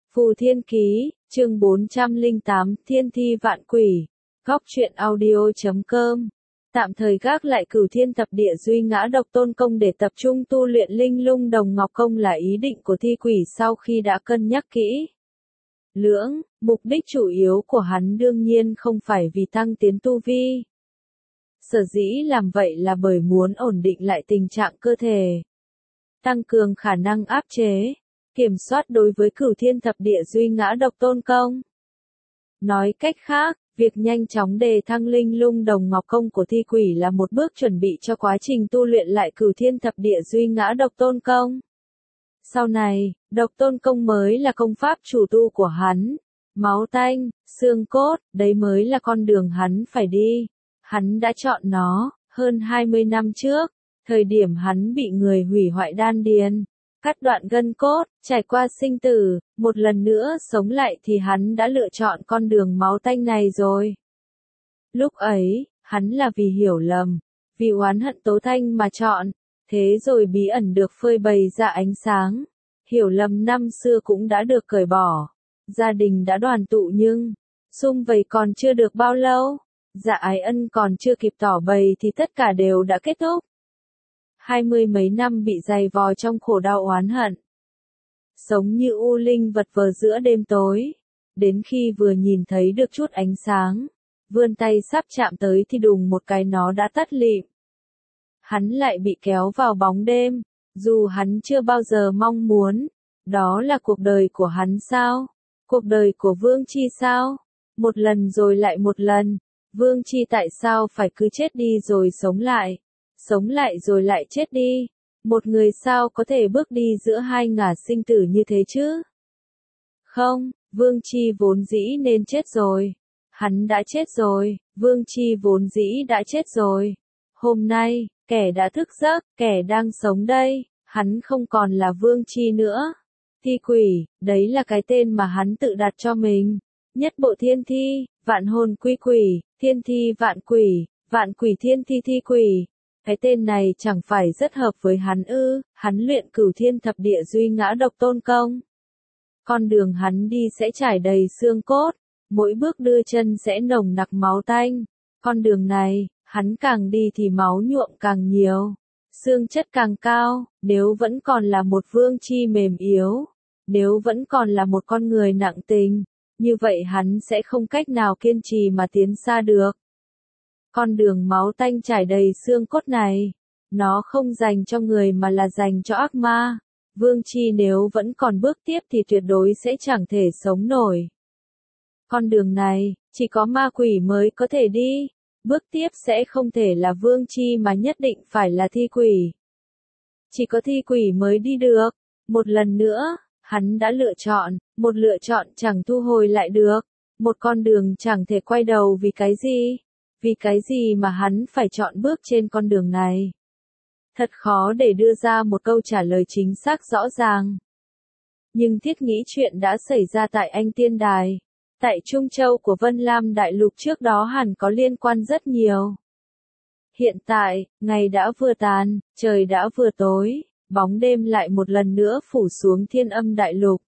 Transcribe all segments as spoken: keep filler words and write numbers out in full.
Phù Thiên Ký, chương bốn trăm lẻ tám, Thiên Thi Vạn Quỷ, Góc truyện audio chấm com. Tạm thời gác lại Cửu Thiên Thập Địa Duy Ngã Độc Tôn Công để tập trung tu luyện Linh Lung Đồng Ngọc Công là ý định của thi quỷ sau khi đã cân nhắc kỹ lưỡng, mục đích chủ yếu của hắn đương nhiên không phải vì tăng tiến tu vi. Sở dĩ làm vậy là bởi muốn ổn định lại tình trạng cơ thể, tăng cường khả năng áp chế, kiểm soát đối với Cửu Thiên Thập Địa Duy Ngã Độc Tôn Công. Nói cách khác, việc nhanh chóng đề thăng Linh Lung Đồng Ngọc Công của thi quỷ là một bước chuẩn bị cho quá trình tu luyện lại Cửu Thiên Thập Địa Duy Ngã Độc Tôn Công. Sau này, Độc Tôn Công mới là công pháp chủ tu của hắn. Máu tanh, xương cốt, đấy mới là con đường hắn phải đi. Hắn đã chọn nó, hơn hai mươi năm trước, thời điểm hắn bị người hủy hoại đan điền, cắt đoạn gân cốt, trải qua sinh tử, một lần nữa sống lại thì hắn đã lựa chọn con đường máu tanh này rồi. Lúc ấy, hắn là vì hiểu lầm, vì oán hận Tố Thanh mà chọn, thế rồi bí ẩn được phơi bày ra ánh sáng. Hiểu lầm năm xưa cũng đã được cởi bỏ, gia đình đã đoàn tụ nhưng, sum vầy còn chưa được bao lâu, dạ ái ân còn chưa kịp tỏ bày thì tất cả đều đã kết thúc. Hai mươi mấy năm bị dày vò trong khổ đau oán hận. Sống như u linh vật vờ giữa đêm tối. Đến khi vừa nhìn thấy được chút ánh sáng, vươn tay sắp chạm tới thì đùng một cái nó đã tắt lịm. Hắn lại bị kéo vào bóng đêm, dù hắn chưa bao giờ mong muốn. Đó là cuộc đời của hắn sao? Cuộc đời của Vương Chi sao? Một lần rồi lại một lần, Vương Chi tại sao phải cứ chết đi rồi sống lại? Sống lại rồi lại chết đi. Một người sao có thể bước đi giữa hai ngả sinh tử như thế chứ? Không, Vương Chi vốn dĩ nên chết rồi. Hắn đã chết rồi, Vương Chi vốn dĩ đã chết rồi. Hôm nay, kẻ đã thức giấc, kẻ đang sống đây, hắn không còn là Vương Chi nữa. Thi quỷ, đấy là cái tên mà hắn tự đặt cho mình. Nhất bộ thiên thi, vạn hồn quy quỷ, thiên thi vạn quỷ, vạn quỷ thiên thi thi quỷ. Cái tên này chẳng phải rất hợp với hắn ư? Hắn luyện Cửu Thiên Thập Địa Duy Ngã Độc Tôn Công. Con đường hắn đi sẽ trải đầy xương cốt, mỗi bước đưa chân sẽ nồng nặc máu tanh. Con đường này, hắn càng đi thì máu nhuộm càng nhiều, xương chất càng cao. Nếu vẫn còn là một Vương Chi mềm yếu, nếu vẫn còn là một con người nặng tình, như vậy hắn sẽ không cách nào kiên trì mà tiến xa được. Con đường máu tanh trải đầy xương cốt này, nó không dành cho người mà là dành cho ác ma. Vương Chi nếu vẫn còn bước tiếp thì tuyệt đối sẽ chẳng thể sống nổi. Con đường này, chỉ có ma quỷ mới có thể đi. Bước tiếp sẽ không thể là Vương Chi mà nhất định phải là thi quỷ. Chỉ có thi quỷ mới đi được. Một lần nữa, hắn đã lựa chọn, một lựa chọn chẳng thu hồi lại được. Một con đường chẳng thể quay đầu vì cái gì? Vì cái gì mà hắn phải chọn bước trên con đường này? Thật khó để đưa ra một câu trả lời chính xác rõ ràng. Nhưng thiết nghĩ chuyện đã xảy ra tại Anh Tiên Đài, tại Trung Châu của Vân Lam Đại Lục trước đó hẳn có liên quan rất nhiều. Hiện tại, ngày đã vừa tàn, trời đã vừa tối, bóng đêm lại một lần nữa phủ xuống Thiên Âm Đại Lục,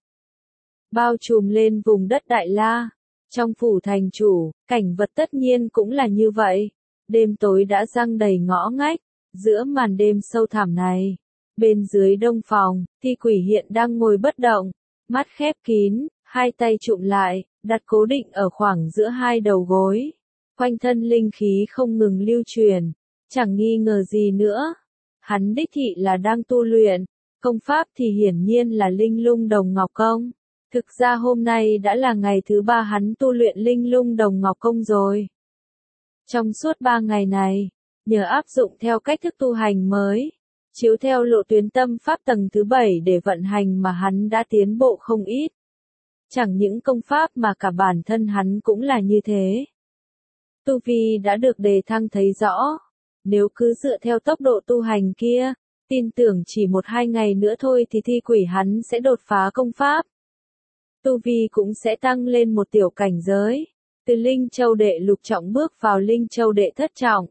bao trùm lên vùng đất Đại La. Trong phủ thành chủ, cảnh vật tất nhiên cũng là như vậy. Đêm tối đã giăng đầy ngõ ngách, giữa màn đêm sâu thẳm này. Bên dưới đông phòng, thi quỷ hiện đang ngồi bất động, mắt khép kín, hai tay trụm lại, đặt cố định ở khoảng giữa hai đầu gối. Quanh thân linh khí không ngừng lưu truyền, chẳng nghi ngờ gì nữa. Hắn đích thị là đang tu luyện, công pháp thì hiển nhiên là Linh Lung Đồng Ngọc Công. Thực ra hôm nay đã là ngày thứ ba hắn tu luyện Linh Lung Đồng Ngọc Công rồi. Trong suốt ba ngày này, nhờ áp dụng theo cách thức tu hành mới, chiếu theo lộ tuyến tâm pháp tầng thứ bảy để vận hành mà hắn đã tiến bộ không ít. Chẳng những công pháp mà cả bản thân hắn cũng là như thế. Tu vi đã được đề thăng thấy rõ. Nếu cứ dựa theo tốc độ tu hành kia, tin tưởng chỉ một hai ngày nữa thôi thì thi quỷ hắn sẽ đột phá công pháp. Tu vi cũng sẽ tăng lên một tiểu cảnh giới, từ Linh Châu đệ lục trọng bước vào Linh Châu đệ thất trọng.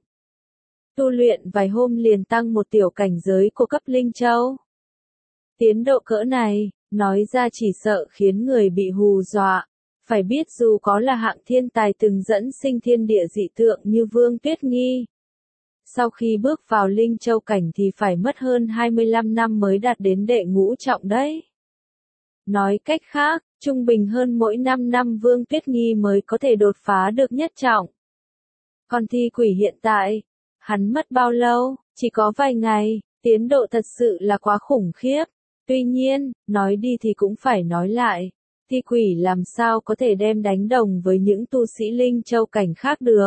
Tu luyện vài hôm liền tăng một tiểu cảnh giới của cấp Linh Châu. Tiến độ cỡ này, Nói ra chỉ sợ khiến người bị hù dọa. Phải biết dù có là hạng thiên tài từng dẫn sinh thiên địa dị tượng như Vương Tuyết Nghi, sau khi bước vào Linh Châu cảnh thì phải mất hơn hai mươi lăm năm mới đạt đến đệ ngũ trọng đấy. Nói cách khác, trung bình hơn mỗi năm năm Vương Tuyết Nghi mới có thể đột phá được nhất trọng. Còn thi quỷ hiện tại, hắn mất bao lâu, chỉ có vài ngày, tiến độ thật sự là quá khủng khiếp. Tuy nhiên, nói đi thì cũng phải nói lại, thi quỷ làm sao có thể đem đánh đồng với những tu sĩ Linh Châu cảnh khác được.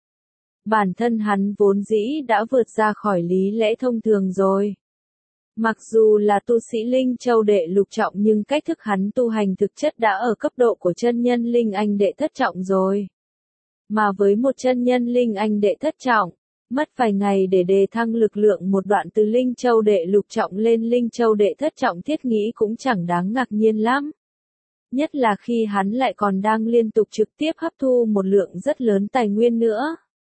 Bản thân hắn vốn dĩ đã vượt ra khỏi lý lẽ thông thường rồi. Mặc dù là tu sĩ Linh Châu đệ lục trọng nhưng cách thức hắn tu hành thực chất đã ở cấp độ của chân nhân Linh Anh đệ thất trọng rồi. Mà với một chân nhân Linh Anh đệ thất trọng, mất vài ngày để đề thăng lực lượng một đoạn từ Linh Châu đệ lục trọng lên Linh Châu đệ thất trọng thiết nghĩ cũng chẳng đáng ngạc nhiên lắm. Nhất là khi hắn lại còn đang liên tục trực tiếp hấp thu một lượng rất lớn tài nguyên nữa.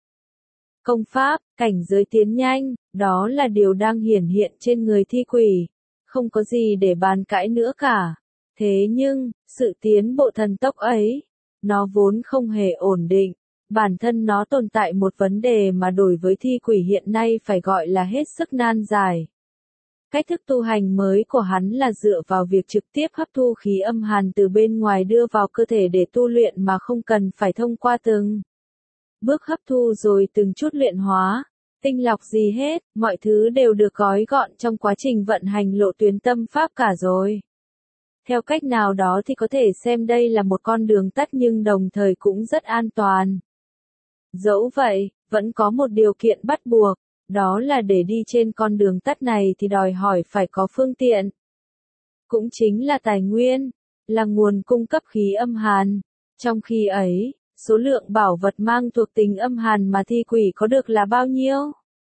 Công pháp, cảnh giới tiến nhanh, đó là điều đang hiển hiện trên người thi quỷ. Không có gì để bàn cãi nữa cả. Thế nhưng, sự tiến bộ thần tốc ấy, nó vốn không hề ổn định. Bản thân nó tồn tại một vấn đề mà đối với thi quỷ hiện nay phải gọi là hết sức nan giải. Cách thức tu hành mới của hắn là dựa vào việc trực tiếp hấp thu khí âm hàn từ bên ngoài đưa vào cơ thể để tu luyện mà không cần phải thông qua từng bước hấp thu rồi từng chút luyện hóa, tinh lọc gì hết, mọi thứ đều được gói gọn trong quá trình vận hành lộ tuyến tâm pháp cả rồi. Theo cách nào đó thì có thể xem đây là một con đường tắt nhưng đồng thời cũng rất an toàn. Dẫu vậy, vẫn có một điều kiện bắt buộc, đó là để đi trên con đường tắt này thì đòi hỏi phải có phương tiện. Cũng chính là tài nguyên, là nguồn cung cấp khí âm hàn. Trong khi ấy, số lượng bảo vật mang thuộc tính âm hàn mà thi quỷ có được là bao nhiêu?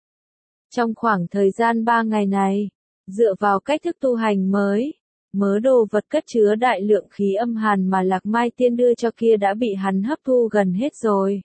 Trong khoảng thời gian ba ngày này, dựa vào cách thức tu hành mới, mớ đồ vật cất chứa đại lượng khí âm hàn mà Lạc Mai Tiên đưa cho kia đã bị hắn hấp thu gần hết rồi.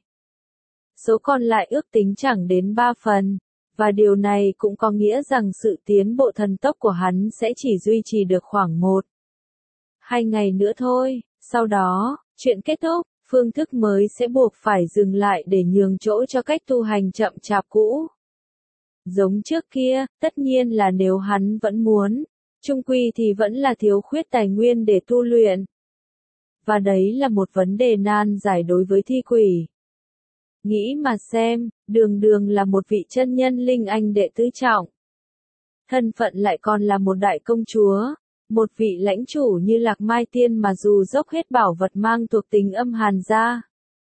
Số còn lại ước tính chẳng đến ba phần, và điều này cũng có nghĩa rằng sự tiến bộ thần tốc của hắn sẽ chỉ duy trì được khoảng một, hai ngày nữa thôi, sau đó, chuyện kết thúc, phương thức mới sẽ buộc phải dừng lại để nhường chỗ cho cách tu hành chậm chạp cũ. Giống trước kia, tất nhiên là nếu hắn vẫn muốn, chung quy thì vẫn là thiếu khuyết tài nguyên để tu luyện. Và đấy là một vấn đề nan giải đối với thi quỷ. Nghĩ mà xem, đường đường là một vị chân nhân Linh Anh đệ tứ trọng. Thân phận lại còn là một đại công chúa, một vị lãnh chủ như Lạc Mai Tiên mà dù dốc hết bảo vật mang thuộc tính âm hàn ra.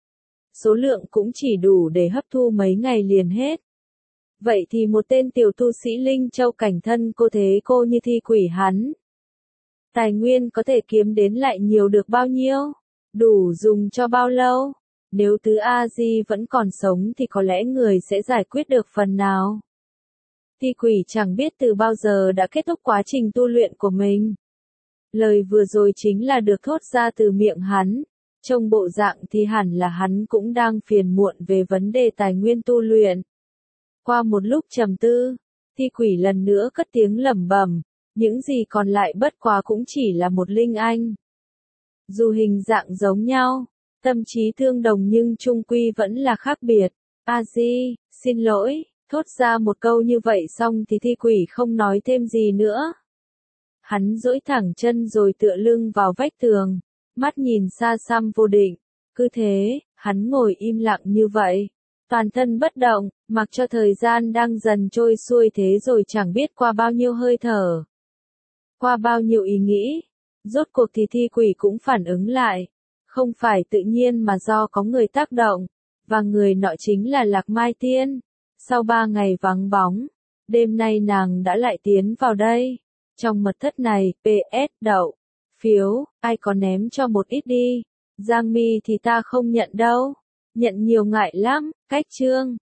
Số lượng cũng chỉ đủ để hấp thu mấy ngày liền hết. Vậy thì một tên tiểu tu sĩ Linh Châu cảnh thân cô thế cô như thi quỷ hắn. Tài nguyên có thể kiếm đến lại nhiều được bao nhiêu? Đủ dùng cho bao lâu? Nếu tứ A-di vẫn còn sống thì có lẽ người sẽ giải quyết được phần nào. Thi quỷ chẳng biết từ bao giờ đã kết thúc quá trình tu luyện của mình. Lời vừa rồi chính là được thốt ra từ miệng hắn. Trong bộ dạng thì hẳn là hắn cũng đang phiền muộn về vấn đề tài nguyên tu luyện. Qua một lúc trầm tư, thi quỷ lần nữa cất tiếng lẩm bẩm, những gì còn lại bất quá cũng chỉ là một linh anh. Dù hình dạng giống nhau, tâm trí tương đồng nhưng chung quy vẫn là khác biệt. A-di, xin lỗi, thốt ra một câu như vậy xong thì thi quỷ không nói thêm gì nữa. Hắn duỗi thẳng chân rồi tựa lưng vào vách tường, mắt nhìn xa xăm vô định. Cứ thế, hắn ngồi im lặng như vậy, toàn thân bất động, mặc cho thời gian đang dần trôi xuôi thế rồi chẳng biết qua bao nhiêu hơi thở, qua bao nhiêu ý nghĩ. Rốt cuộc thì thi quỷ cũng phản ứng lại. Không phải tự nhiên mà do có người tác động, và người nọ chính là Lạc Mai Tiên. Sau ba ngày vắng bóng, đêm nay nàng đã lại tiến vào đây. Trong mật thất này, pê ét đậu, phiếu, ai có ném cho một ít đi. Giang Mi thì ta không nhận đâu. Nhận nhiều ngại lắm, cách chương.